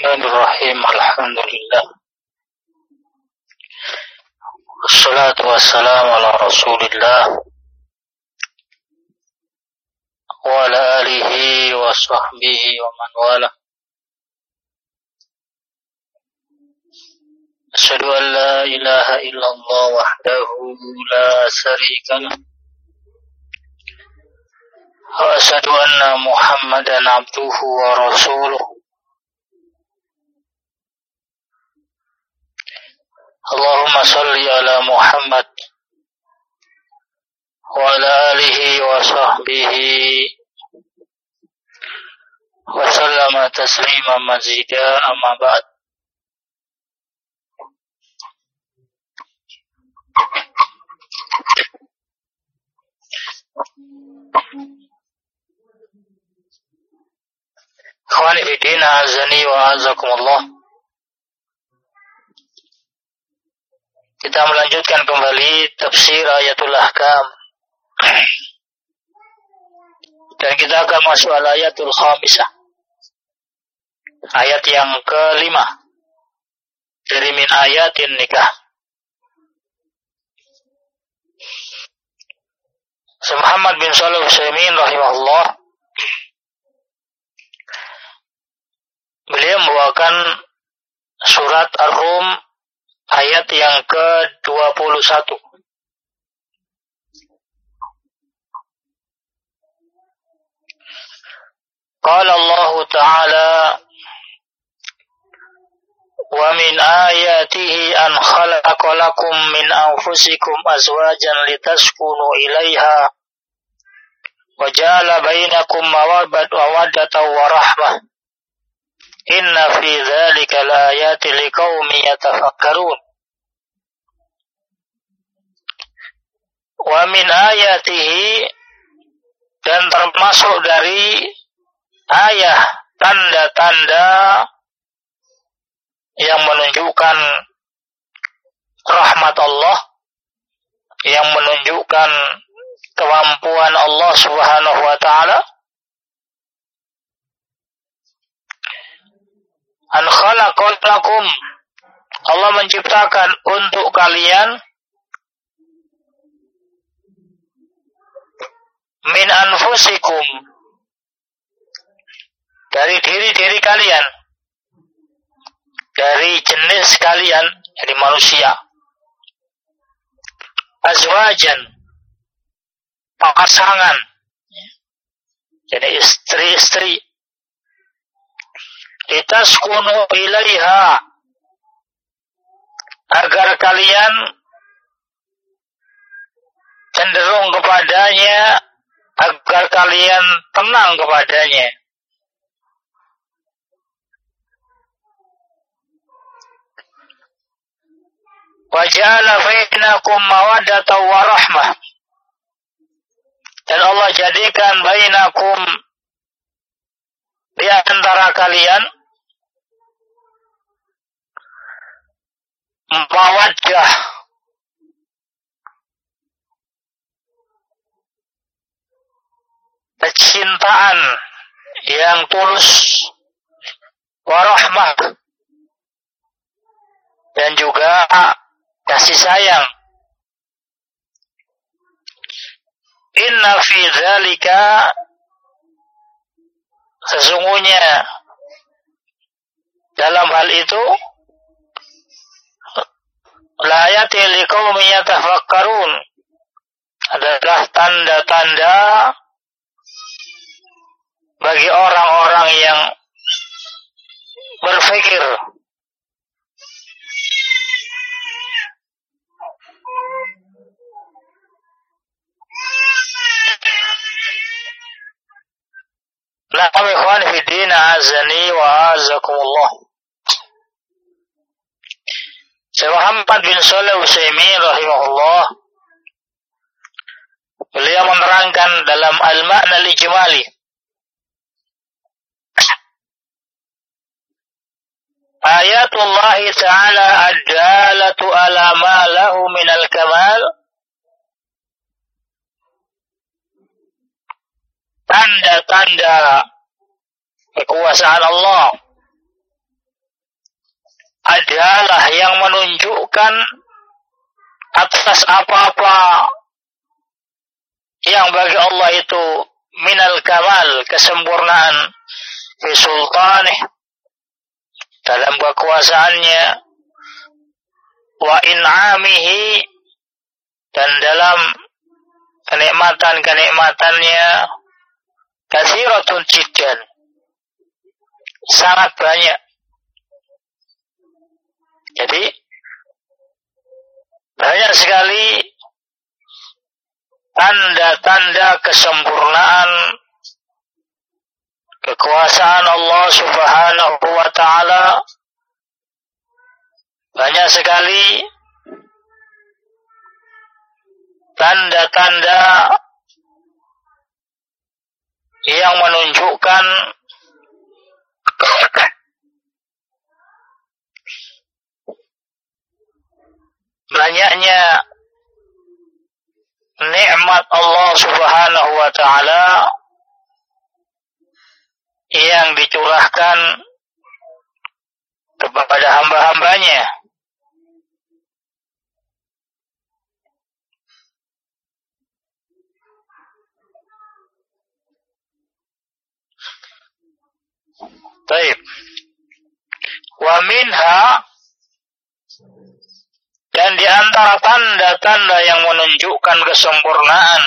Bismillahirrahmanirrahim. Alhamdulillah. Wassalatu wassalamu ala Rasulillah wa ala alihi wa sahbihi wa man wala. Asyhadu an la ilaha illallah wahdahu la syarika lah. Wa asyhadu anna Muhammadan abduhu wa rasuluh. Allahumma salli ala Muhammad wa ala alihi wa sahbihi wa sallama taslima mazida amma ba'd. Ikhwani fi din, azani wa azakumullah. Kita melanjutkan kembali tafsir ayatul ahkam. Dan kita akan masuk al ayatul khamisah. Ayat yang kelima dari min ayatin nikah. Muhammad bin Shalih Al-Utsaimin rahimahullah, beliau membawakan surat Ar-Rum ayat yang ke-21. Qala Allah Ta'ala, wa min ayatihi an khalaqa lakum min anfusikum azwajan litaskunu ilaiha wa ja'ala bainakum mawaddatan wa rahmah. Inna fi dzalika laayatin liqaumin yatafakkarun. Wa min ayatihi, dan termasuk dari ayat tanda-tanda yang menunjukkan rahmat Allah, yang menunjukkan kemampuan Allah Subhanahu wa taala, an khalaqalakum, Allah menciptakan untuk kalian min anfusikum, dari diri-diri kalian, dari jenis kalian, dari manusia, azwajan, pasangan, jadi istri-istri, litaskunu ilaiha, agar kalian cenderung kepadanya, agar kalian tenang kepadanya. Wa ja'ala bainakum mawaddatan wa rahmah, dan Allah jadikan bainakum, di antara kalian, mawaddah, kecintaan yang tulus, warahmah, dan juga kasih sayang. Inna fi dzalika, sesungguhnya dalam hal itu, laayatin liqaumin yatafakkarun, adalah tanda-tanda bagi orang-orang yang berpikir. Na'am ikhwan fi din, azani wa azakumullah. Syekh Muhammad bin Shalih Al-Utsaimin rahimahullah, beliau menerangkan dalam al-ma'na al-ijmali, ayatullah ta'ala ad-dalatu ala ma lahu minal kamal, tanda-tanda kekuasaan Allah, adalah yang menunjukkan atas apa-apa yang bagi Allah itu minal kamal, kesempurnaan, fi sultanih, dalam kekuasaannya, wa in'amihi, dan dalam kenikmatan-kenikmatannya, katsiratun jiddan, sangat banyak. Jadi banyak sekali tanda-tanda kesempurnaan kekuasaan Allah Subhanahu wa ta'ala. Banyak sekali tanda-tanda yang menunjukkan banyaknya nikmat Allah Subhanahu wa ta'ala yang dicurahkan kepada hamba-hambanya. Baik. Wa minha, dan di antara tanda-tanda yang menunjukkan kesempurnaan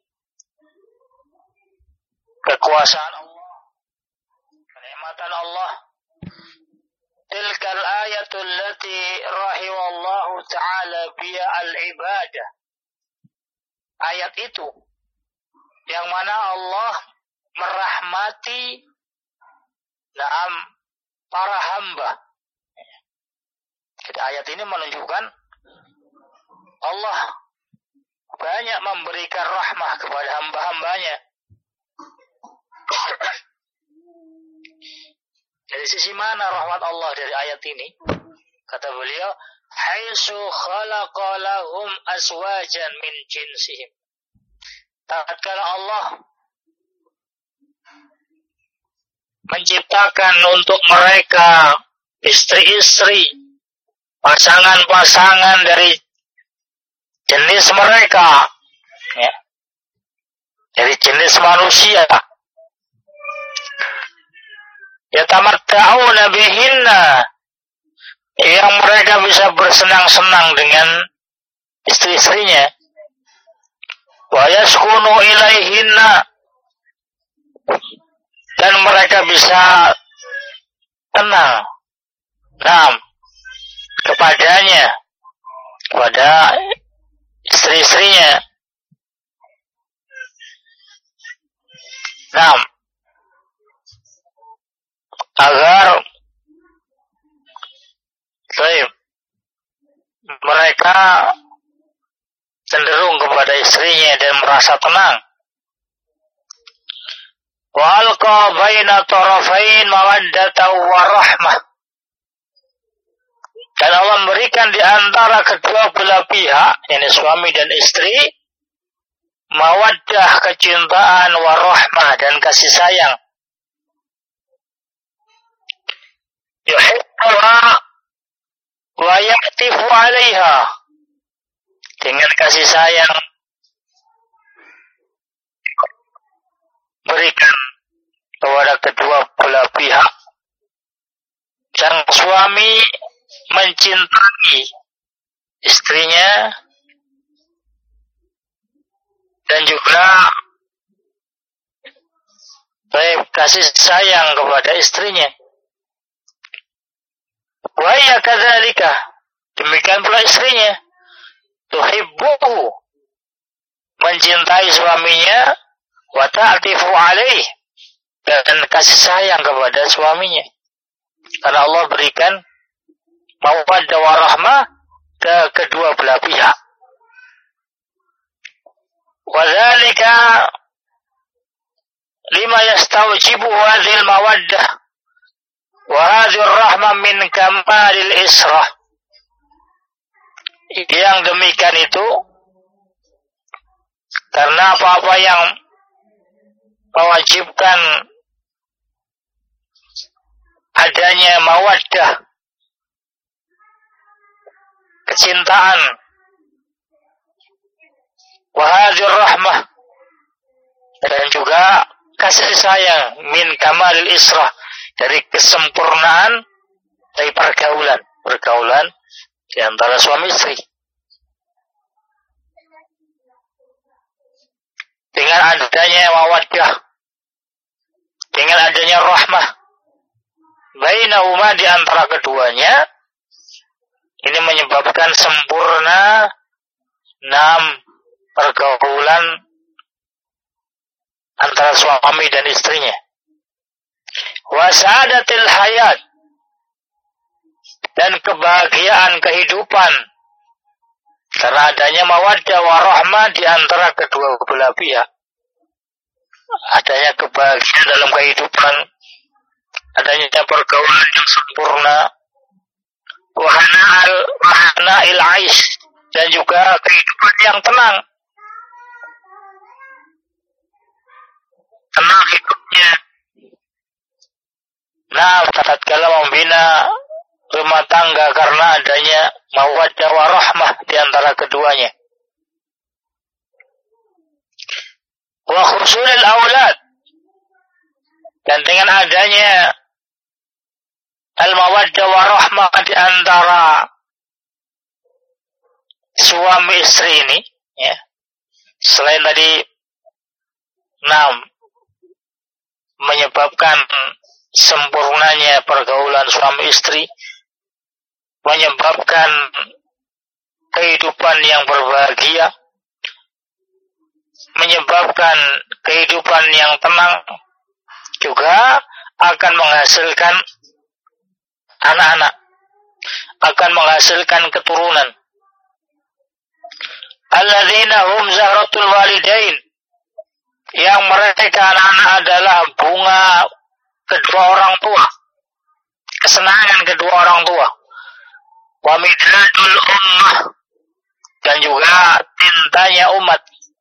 kekuasaan Allah, kenikmatan Allah, tilkal ayatul lati rahimallahu ta'ala biya al-ibadah. Ayat itu yang mana Allah merahmati para hamba. Jadi ayat ini menunjukkan Allah banyak memberikan rahmah kepada hamba-hambanya. Dari sisi mana rahmat Allah dari ayat ini? Kata beliau, haitsu khalaqa lahum aswajan min jinsihim. Tatkala Allah menciptakan untuk mereka istri-istri, pasangan-pasangan dari jenis mereka, ya, dari jenis manusia. Yatamatta'una bihinna, yang mereka bisa bersenang-senang dengan istri-istrinya. Wa yaskunu ilaihinna, dan mereka bisa tenang kepadanya, kepada istri-istrinya. Agar mereka cenderung kepada istrinya dan merasa tenang. Wa alqa baina tarafain mawaddatan wa rahmah, dan Allah memberikan di antara kedua belah pihak, yakni suami dan istri, mawaddah, kecintaan, wa rahmah, dan kasih sayang. Yuhibbuha wa ya'tifu 'alaiha, dengan kasih sayang berikan kepada kedua belah pihak. Sang suami mencintai istrinya dan juga kasih sayang kepada istrinya. Wa hiya kadzalika, demikian pula istrinya, tuhibbuhu, mencintai suaminya, wa ta'tifu 'alaihi, dan kasih sayang kepada suaminya. Karena Allah berikan mawaddah wa rahmah ke kedua belah pihak. Wa dzalika lima yastawjibu hadhil mawaddah wa hadhir rahmah min kamalil israh. Yang demikian itu karena apa-apa yang mewajibkan adanya mawaddah kecintaan. Wa hadhir rahmah, dan juga kasih sayang, min kamalil israh, dari kesempurnaan dari pergaulan di antara suami istri. Dengan adanya mawaddah, dengan adanya rahmah bainahuma, di antara keduanya, ini menyebabkan sempurna pergaulan antara suami dan istrinya. Wa sa'adatil hayat, dan kebahagiaan kehidupan karena adanya mawaddah wa rahmah di antara kedua belah pihak. Adanya kebahagiaan dalam kehidupan, adanya pergaulan yang sempurna, wahana'il aish, dan juga kehidupan yang tenang hidupnya. Tatkala membina rumah tangga karena adanya mawaddah wa rahmah di antara keduanya. Wa khusulil aulad, dan dengan adanya al-mawaddah wa rahmah di antara suami istri ini, ya, selain tadi menyebabkan sempurnanya pergaulan suami istri, menyebabkan kehidupan yang berbahagia, menyebabkan kehidupan yang tenang, juga akan menghasilkan anak-anak, akan menghasilkan keturunan. Alladzina hum zahratul walidain, yang mereka anak-anak adalah bunga kedua orang tua, kesenangan kedua orang tua. Wa midladul ummah, dan juga tintanya umat.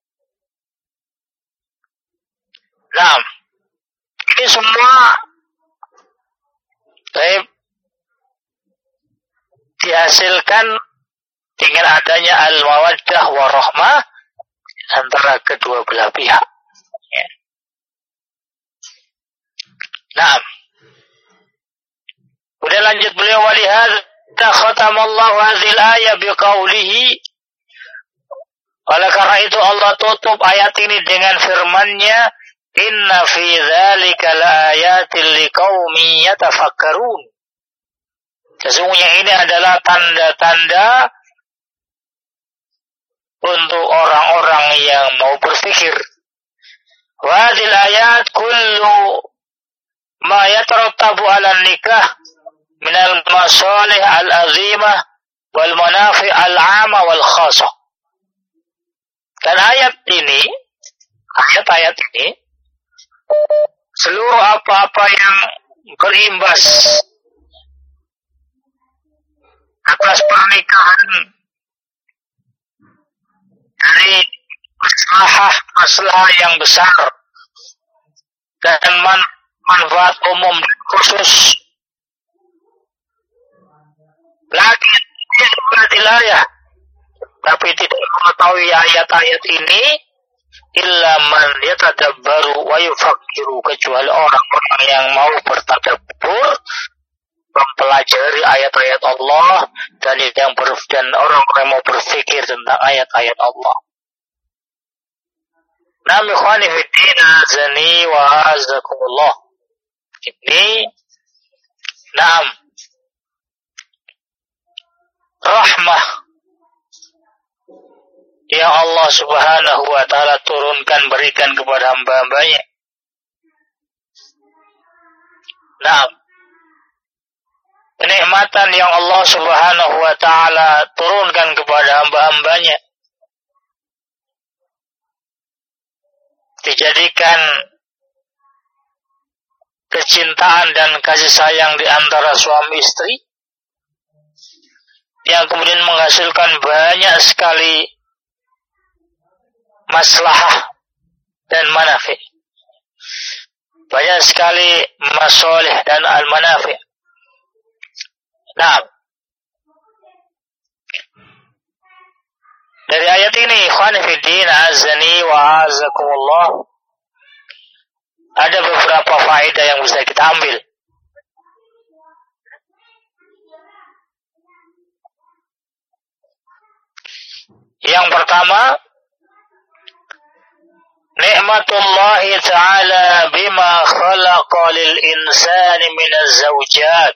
Ini semua dihasilkan dengan adanya al-mawaddah wa rahmah antara kedua belah pihak. Ya. Kemudian lanjut beliau, walihadza khatamallahu hadzal ayat biqaulihi, oleh karena itu Allah tutup ayat ini dengan firman-Nya, inna fi dzalika laayatil liqaumin yatafakkarun. Sesungguhnya ini adalah tanda-tanda untuk orang-orang yang mau berfikir. Wa hadzal ayat kullu ma yatarattabu 'ala nikah min al-masalih al-azimah wal manafi' al-'amah wal khassah. Dan ayat ini seluruh apa-apa yang berimbas atas pernikahan dari masalah yang besar dan manfaat umum khusus, lagi tidak, tapi tidak mengetahui ayat-ayat ini illa man yatadabbaru wa yufakkiru, kecuali orang-orang yang mau bertadabbur, mempelajari ayat-ayat Allah, dan orang-orang mau berfikir tentang ayat-ayat Allah. Ikhwani fiddin, azani wa azakumullah. Ini rahmah yang Allah Subhanahu wa ta'ala turunkan, berikan kepada hamba-hambanya. Kenikmatan yang Allah Subhanahu wa ta'ala turunkan kepada hamba-hambanya, dijadikan kecintaan dan kasih sayang di antara suami istri, yang kemudian menghasilkan banyak sekali maslahah dan manafi'. Banyak sekali masalih dan al-manafi'. Dari ayat ini, ikhwan fiddin, azani wa azakumullah, ada beberapa faedah yang bisa kita ambil. Yang pertama, nikmatullahi ta'ala bima khalaqa lil insani minaz zawjat.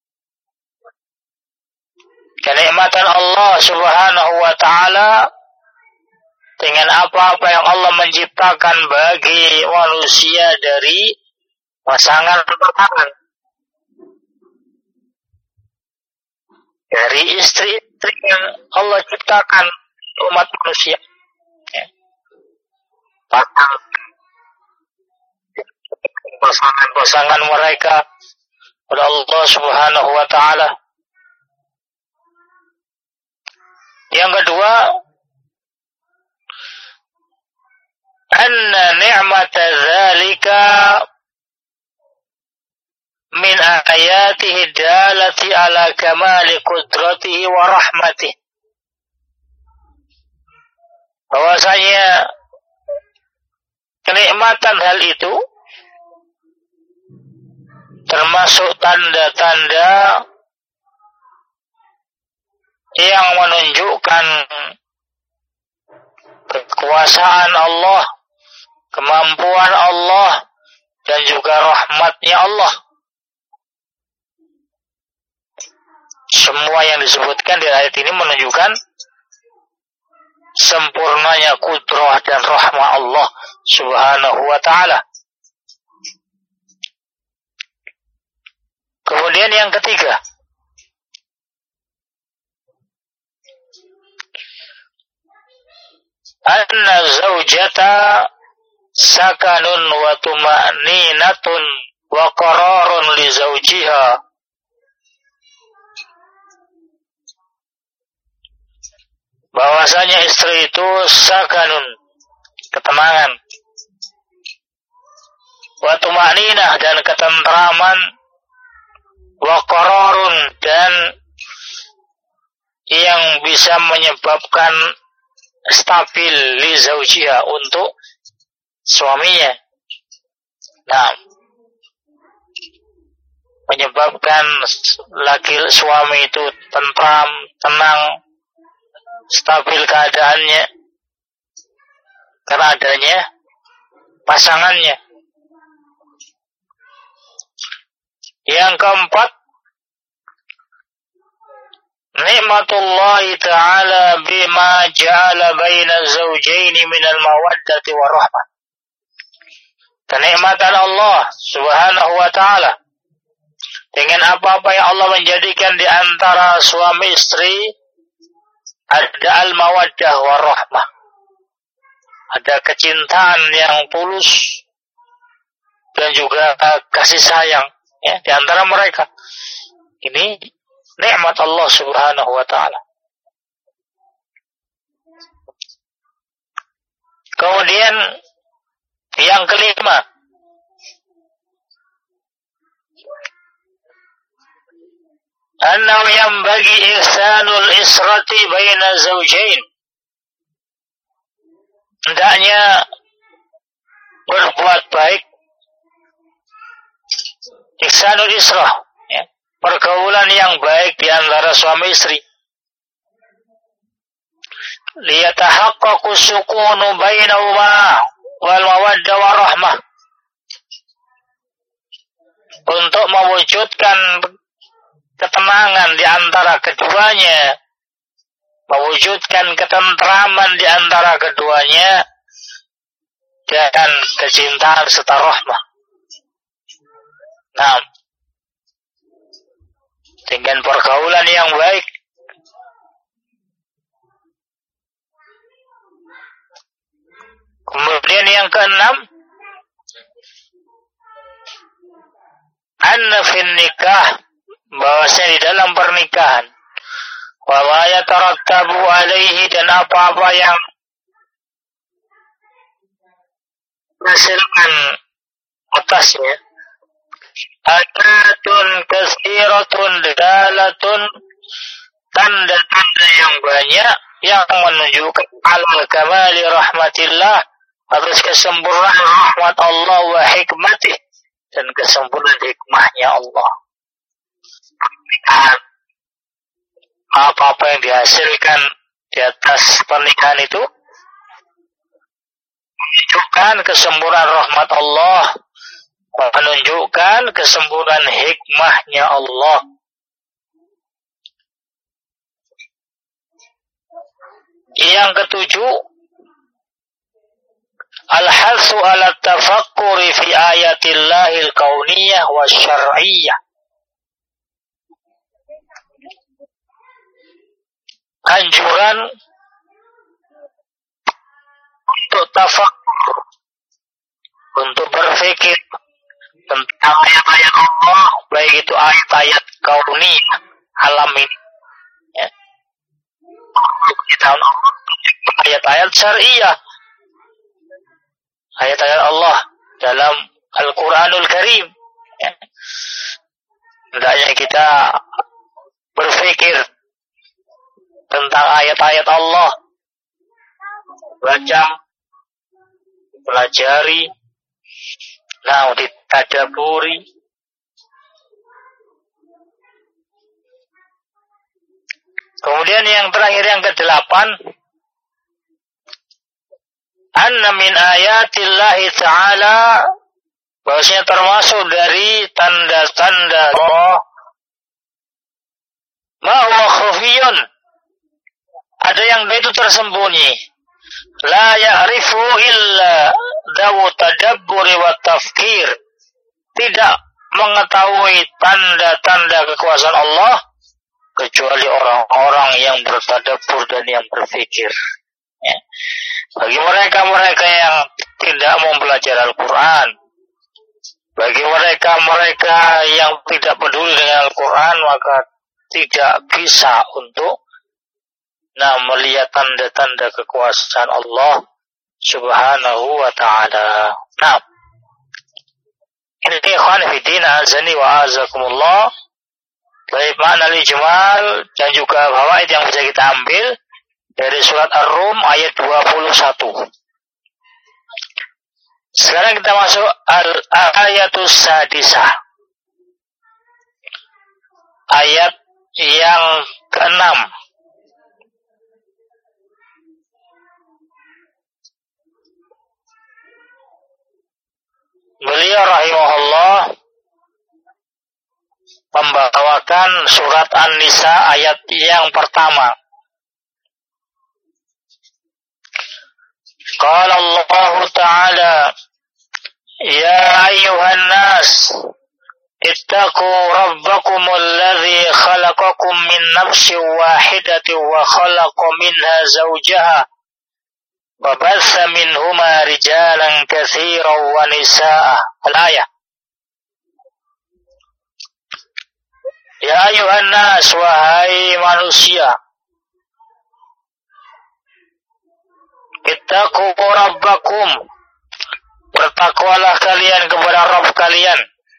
Kenikmatan Allah Subhanahu wa ta'ala dengan apa-apa yang Allah menciptakan bagi manusia dari pasangan-pasangan, dari istri-istri yang Allah ciptakan umat manusia, pasangan-pasangan mereka oleh Allah Subhanahu wa ta'ala. Yang kedua, anna ni'mata dzalika min ayatihi dalati ala kamali qudratihi wa rahmatihi. Bahwasanya kenikmatan hal itu termasuk tanda-tanda yang menunjukkan kekuasaan Allah, kemampuan Allah, dan juga rahmatnya Allah. Semua yang disebutkan di ayat ini menunjukkan sempurnanya kudrah dan rahmat Allah Subhanahu wa ta'ala. Kemudian yang ketiga, anna zawjata sakanun wa tuma'ninatun wa qararun li zawjiha. Bahwasanya istri itu sakanun, ketenangan, wa tuma'ninah, dan ketentraman, wa qararun, dan yang bisa menyebabkan stabil li zawjiha, untuk suaminya. Nah, menyebabkan suami itu tentram, tenang, stabil keadaannya karena adanya pasangannya. Yang keempat, nikmatullahi ta'ala bima ja'ala baina zawjaini minal mawaddati wa rahmah. Kenikmatan Allah Subhanahu wa ta'ala dengan apa-apa yang Allah menjadikan di antara suami istri, ada al-mawaddah wa rahmah, ada kecintaan yang tulus dan juga kasih sayang, ya, di antara mereka. Ini nikmat Allah Subhanahu wa ta'ala. Kemudian yang kelima, annahu yanbaghi ihsanul israti baina zawjain. Hendaknya berbuat baik, ihsanul israh, ya, pergaulan yang baik di antara suami istri. Liyatahaqqaqu sukunu bainahuma wal mawaddah wa rahmah. Untuk mewujudkan ketenangan di antara keduanya, mewujudkan ketentraman di antara keduanya, dan kecintaan serta rahmah. Nah, dengan pergaulan yang baik. Kemudian yang keenam, anna fin nikah, bahwasanya di dalam pernikahan, wa ma yatarattabu alaihi, dan apa-apa yang menghasilkan atasnya, adatun katsiratun dalatun, tanda-tanda yang banyak yang menunjukkan al-kamali rahmatillah, atas kesempurnaan rahmat Allah wa hikmatih, dan kesempurnaan hikmahnya Allah. Apa-apa yang dihasilkan di atas pernikahan itu menunjukkan kesempurnaan rahmat Allah, menunjukkan kesempurnaan hikmahnya Allah. Yang ketujuh, al-hatsu ala tafakkuri fi ayatillahil kauniyah wa syar'iyyah. Anjuran untuk tafakkur, untuk berpikir tentang ayat-ayat Allah, baik itu ayat-ayat kauniyah, alam ini, ya. Ayat-ayat syariah, ayat-ayat Allah dalam Al-Quranul Karim, ya. Hendaknya kita berpikir tentang ayat-ayat Allah, baca, pelajari, ditadaburi. Kemudian yang terakhir, yang ke-8, anna min ayatillahi ta'ala, bahwasanya termasuk dari tanda-tanda Allah, ma huwa khufiyun, ada yang itu tersembunyi, la ya'rifu illa dawu tadabburi wa tafkir, tidak mengetahui tanda-tanda kekuasaan Allah kecuali orang-orang yang bertadabbur dan yang berpikir, ya. Bagi mereka-mereka yang tidak mempelajari Al-Quran, bagi mereka-mereka yang tidak peduli dengan Al-Quran, maka tidak bisa untuk melihat tanda-tanda kekuasaan Allah Subhanahu wa ta'ala. Ini ikhwan fillah azani wa azakumullah, baik makna ijmal dan juga fawaid yang bisa kita ambil dari surat Ar-Rum ayat 21. Sekarang kita masuk al-ayatus sadisah, ayat yang ke-6. Beliau rahimahullah membawakan surat An-Nisa ayat yang pertama. Qala Allah Ta'ala, ya ayyuhan nas, ittaqu rabbakumul ladzi khalaqakum min nafsin wahidatin wa khalaqa minha zawjaha wa batha minhuma rijalan katsiran wa nisaa. Al-ayah. Ya ayuhan nas, wahai manusia, ittaqu rabbakum, bertakwalah kalian kepada Rabb kalian,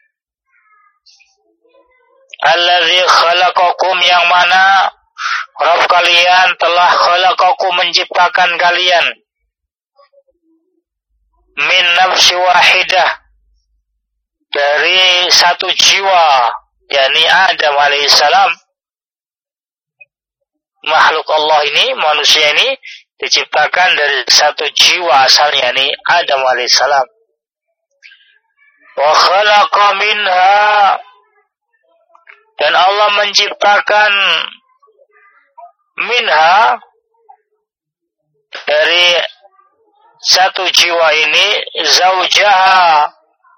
alladzi khalaqakum, yang mana Rabb kalian telah khalaqakum, menciptakan kalian, min nafsi wahidah, dari satu jiwa, yakni Adam alaihissalam. Makhluk Allah ini, manusia ini diciptakan dari satu jiwa asalnya, yakni Adam alaihissalam. Wa khalaqa minha, dan Allah menciptakan minha, dari satu jiwa ini, zaujaha,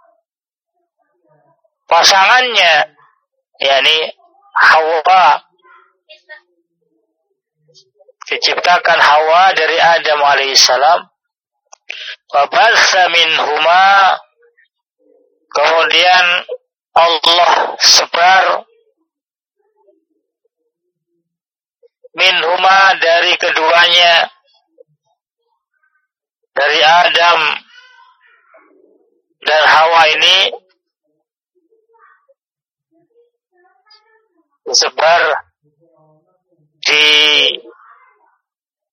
pasangannya, yakni Hawa. Diciptakan Hawa dari Adam alaihissalam. Wa batha minhuma, kemudian Allah sebar minhuma, dari keduanya, dari Adam dan Hawa ini disebar di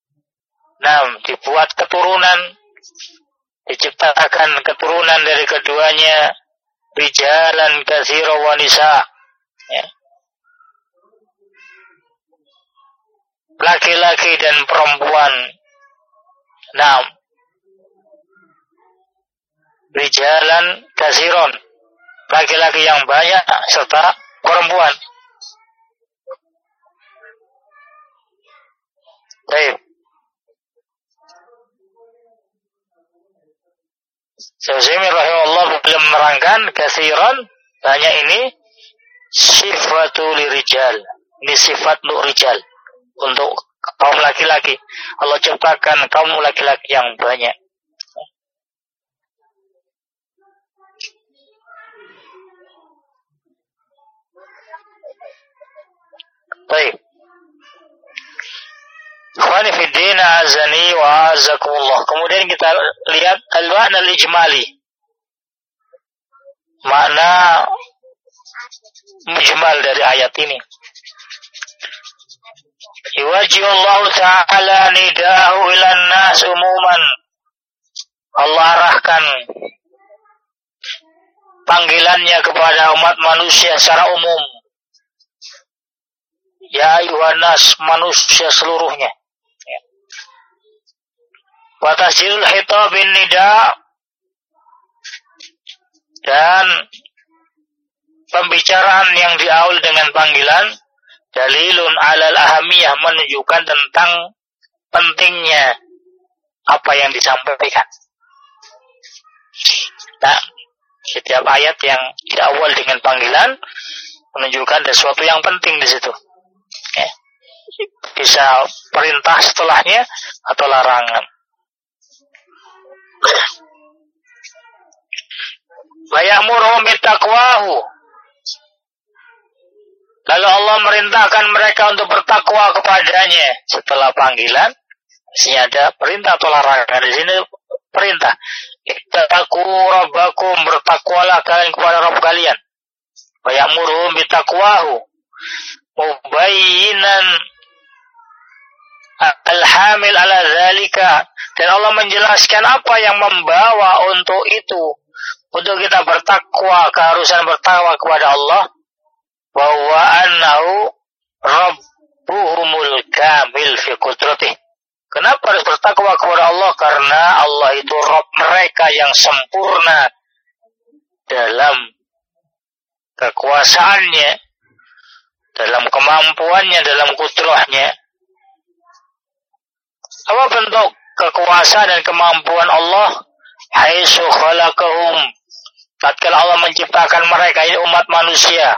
dibuat keturunan, diciptakan keturunan dari keduanya, rijalan katsira wa nisa, ya. Laki-laki dan perempuan. Rijalan katsiron, laki-laki yang banyak serta perempuan. Baik. Syekh rahimahullah belum menerangkan katsiran, hanya ini sifatul rijal. Ini sifat untuk rijal, untuk kaum laki-laki. Allah ciptakan kaum laki-laki yang banyak. Baik. Ikhwani fi din, azani wa azakumullah. Kemudian kita lihat al-ma'na al-ijmali. Makna mujmal dari ayat ini. Yuwajjihullahu ta'ala nidahu ilan nas umuman. Allah arahkan panggilannya kepada umat manusia secara umum. Ya ayuhan nas, manusia seluruhnya. Wa tasjilul khitab bin nida, dan pembicaraan yang diawali dengan panggilan dalilun alal ahamiyah, menunjukkan tentang pentingnya apa yang disampaikan. Nah, setiap ayat yang diawal dengan panggilan menunjukkan sesuatu yang penting di situ. Ya. Bisa perintah setelahnya atau larangan. Wa ya'muruhum bittaqwahu. Lalu Allah merintahkan mereka untuk bertakwa kepadanya setelah panggilan. Di sini ada perintah atau larangan. Di sini perintah. Ittaqu rabbakum, bertakwalah kalian kepada Rabb kalian. Wa ya'muruhum bittaqwahu. Mubayyinan al-hamil ala dzalika. Dan Allah menjelaskan apa yang membawa untuk itu. Untuk kita bertakwa, keharusan bertakwa kepada Allah. Bahwa annahu rabbuhumul kamil fi qudratih. Kenapa harus bertakwa kepada Allah? Karena Allah itu Rabb mereka yang sempurna dalam kekuasaannya, dalam kemampuannya, dalam kudrahnya. Apa bentuk kekuasaan dan kemampuan Allah? Haitsu khalaqahum, tatkala Allah menciptakan mereka, ini umat manusia.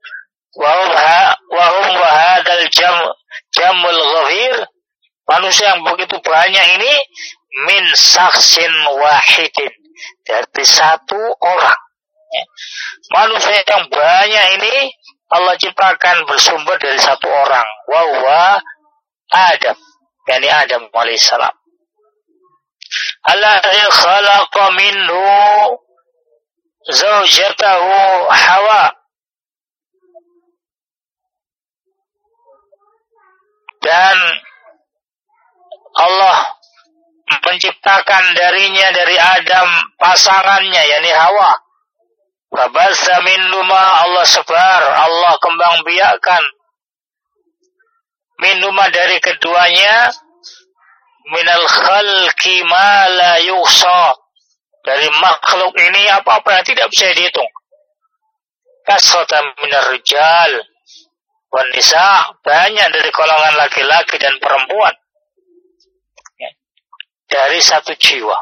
Wahum wahadal jamul ghafir, manusia yang begitu banyak ini, min saksin wahidin, dari satu orang. Manusia yang banyak ini Allah ciptakan bersumber dari satu orang, wahwa Adam, yakni Adam alaihissalam. Alladzi khalaqa minhu zawjatahu Hawa. Dan Allah menciptakan darinya, dari Adam, pasangannya, yakni Hawa. Fabassa minhuma, Allah sebar, Allah kembang biakkan minhuma, dari keduanya, minal khalqi ma la yuhsa, dari makhluk ini apa-apa yang tidak bisa dihitung. Kasratan minar rijal wan nisa, banyak dari golongan laki-laki dan perempuan, ya, dari satu jiwa.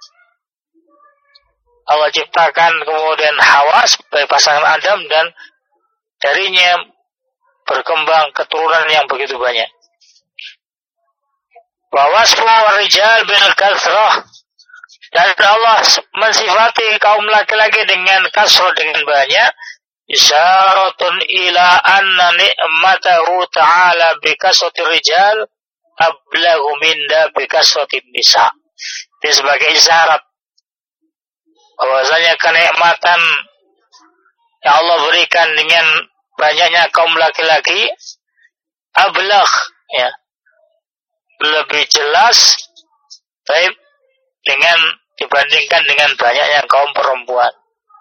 Allah ciptakan kemudian Hawa sebagai pasangan Adam, dan darinya berkembang keturunan yang begitu banyak. Wa wasfu rijal bil kasrah, dan Allah mensifati kaum laki-laki dengan kasrah, dengan banyak. Isyaratun ila anna ni'matahu ta'ala bi kasrati rijal ablagu minda bi kasrati nisa. Ini sebagai isyarat bahwasanya kenikmatan yang Allah berikan dengan banyaknya kaum laki-laki, ablag, ya, lebih jelas Baik, dengan dibandingkan dengan banyaknya kaum perempuan.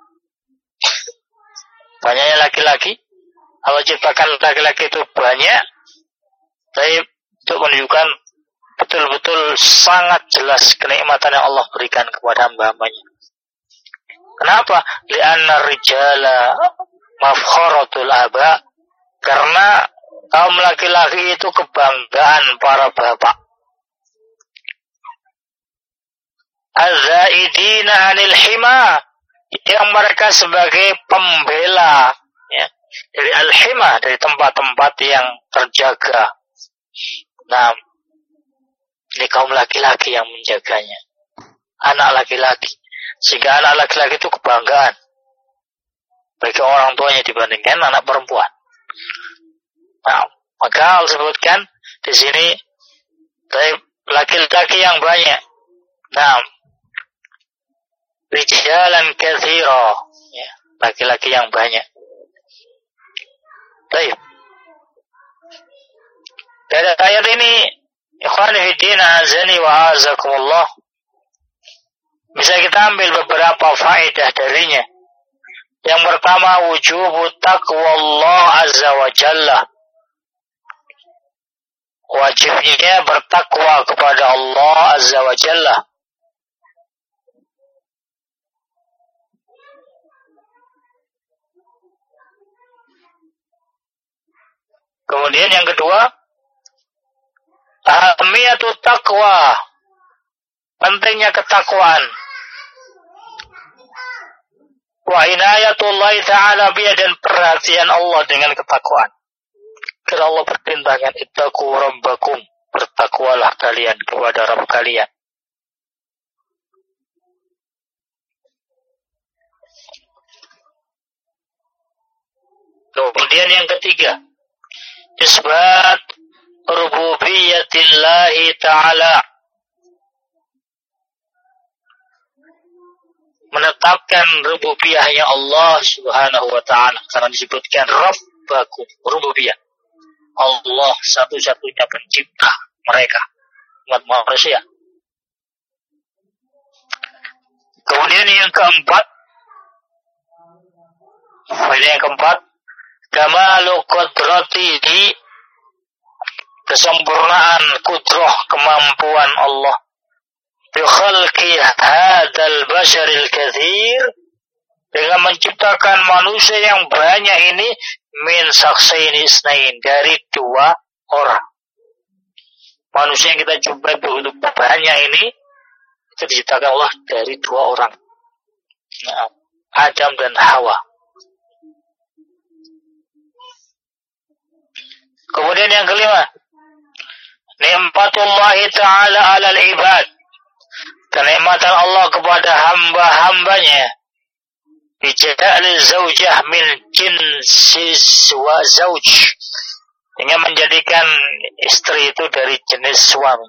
Banyaknya laki-laki, Allah ciptakan laki-laki itu banyak, baik, untuk menunjukkan betul-betul sangat jelas kenikmatan yang Allah berikan kepada hamba-hambanya. Kenapa? Li'anna rijala mafkharatul aba. Karena kaum laki-laki itu kebanggaan para bapak. Az-zaidina 'anil hima, yang mereka sebagai pembela, ya, dari al-hima, dari tempat-tempat yang terjaga. Nah, ini kaum laki-laki yang menjaganya, anak laki-laki, sehingga anak laki-laki itu kebanggaan bagi orang tuanya dibandingkan anak perempuan. Nah, maka Allah sebutkan di sini laki-laki yang banyak. Nah, rijalan katsira, ya, laki-laki yang banyak. Baik. Dari ayat ini, ikhwani fiddin azani wa azakumullah, bisa kita ambil beberapa faedah darinya. Yang pertama, wujubu taqwallah azza wa jalla. Wajibnya bertakwa kepada Allah azza wa jalla. Kemudian yang kedua, ahamiyatu taqwa, pentingnya ketakwaan. Wa inayatullah ta'ala biya, dan perhatian Allah dengan ketakwaan. Karena Allah perintahkan, ittaqu rabbakum, bertakwalah kalian kepada Rabb kalian. Kemudian yang ketiga, isbat rububiyatillahi ta'ala, menetapkan rububiyahnya Allah subhanahu wa ta'ala, karena disebutkan Rabbakum, rububiyah. Allah satu-satunya pencipta mereka, umat manusia. Kemudian yang keempat, kamalu qudratihi, kesempurnaan kudrah, kemampuan Allah, bi khalqi hadzal basyaril katsir, dengan menciptakan manusia yang banyak ini, min saksaini isnain, dari dua orang. Manusia yang kita jumpai begitu banyak ini, itu diciptakan Allah dari dua orang, Adam dan Hawa. Kemudian yang kelima, nikmatullahi ta'ala 'alal ibad, kenikmatan Allah kepada hamba-hambanya, bija'al zaujah min jinsis wa zauj, dengan menjadikan istri itu dari jenis suami.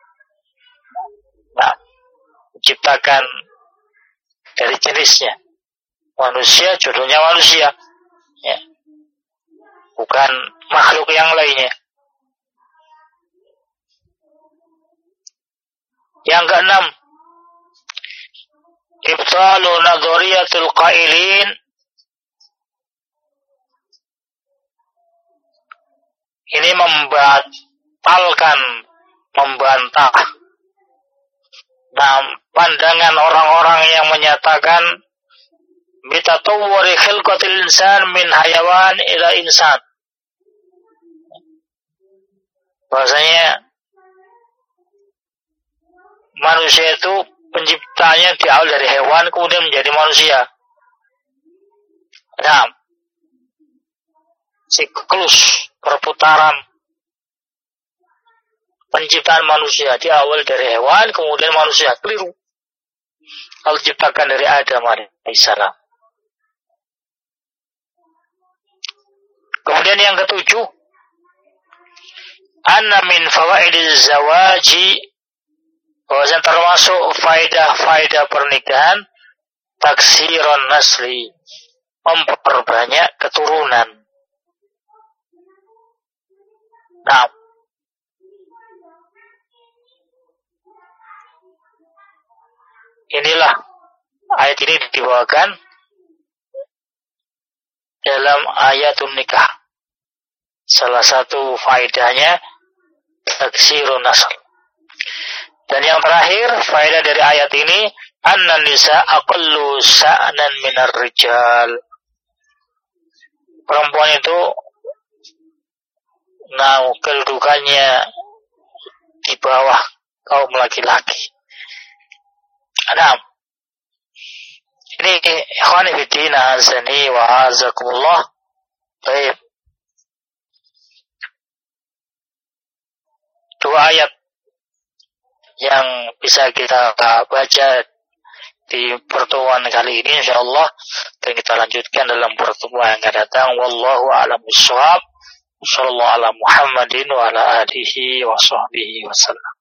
Nah, menciptakan dari jenisnya. Manusia, jodohnya manusia, ya, bukan makhluk yang lainnya. Yang keenam, ibtalu nadhariyatul qailin, ini membantah pandangan orang-orang yang menyatakan bitatawwuri khilqatil insan min hayawan ila insan, bahasanya manusia itu penciptanya diawal dari hewan kemudian menjadi manusia. Nah, siklus perputaran penciptaan manusia diawal dari hewan kemudian manusia, keliru. Kalau diciptakan dari Adam alaihissalam. Kemudian yang ketujuh, anna min fawaidiz zawaji, bahwasanya termasuk faedah-faedah pernikahan, taksiron nasli, memperbanyak keturunan. Nah, inilah ayat ini dibawakan dalam ayatun nikah. Salah satu faedahnya taksirun nasl. Dan yang terakhir faedah dari ayat ini annan nisa aqallu sa'nan minar rijal. Perempuan itu kedudukannya di bawah kaum laki-laki. Nah, ini ikhwani fiddin azani wa azakumullah. Baik. Dua ayat yang bisa kita baca di pertemuan kali ini insyaallah, dan kita lanjutkan dalam pertemuan yang akan datang. Wallahu a'lam bishawab. Sallallahu ala Muhammadin wa ala alihi wa sahbihi wasallam.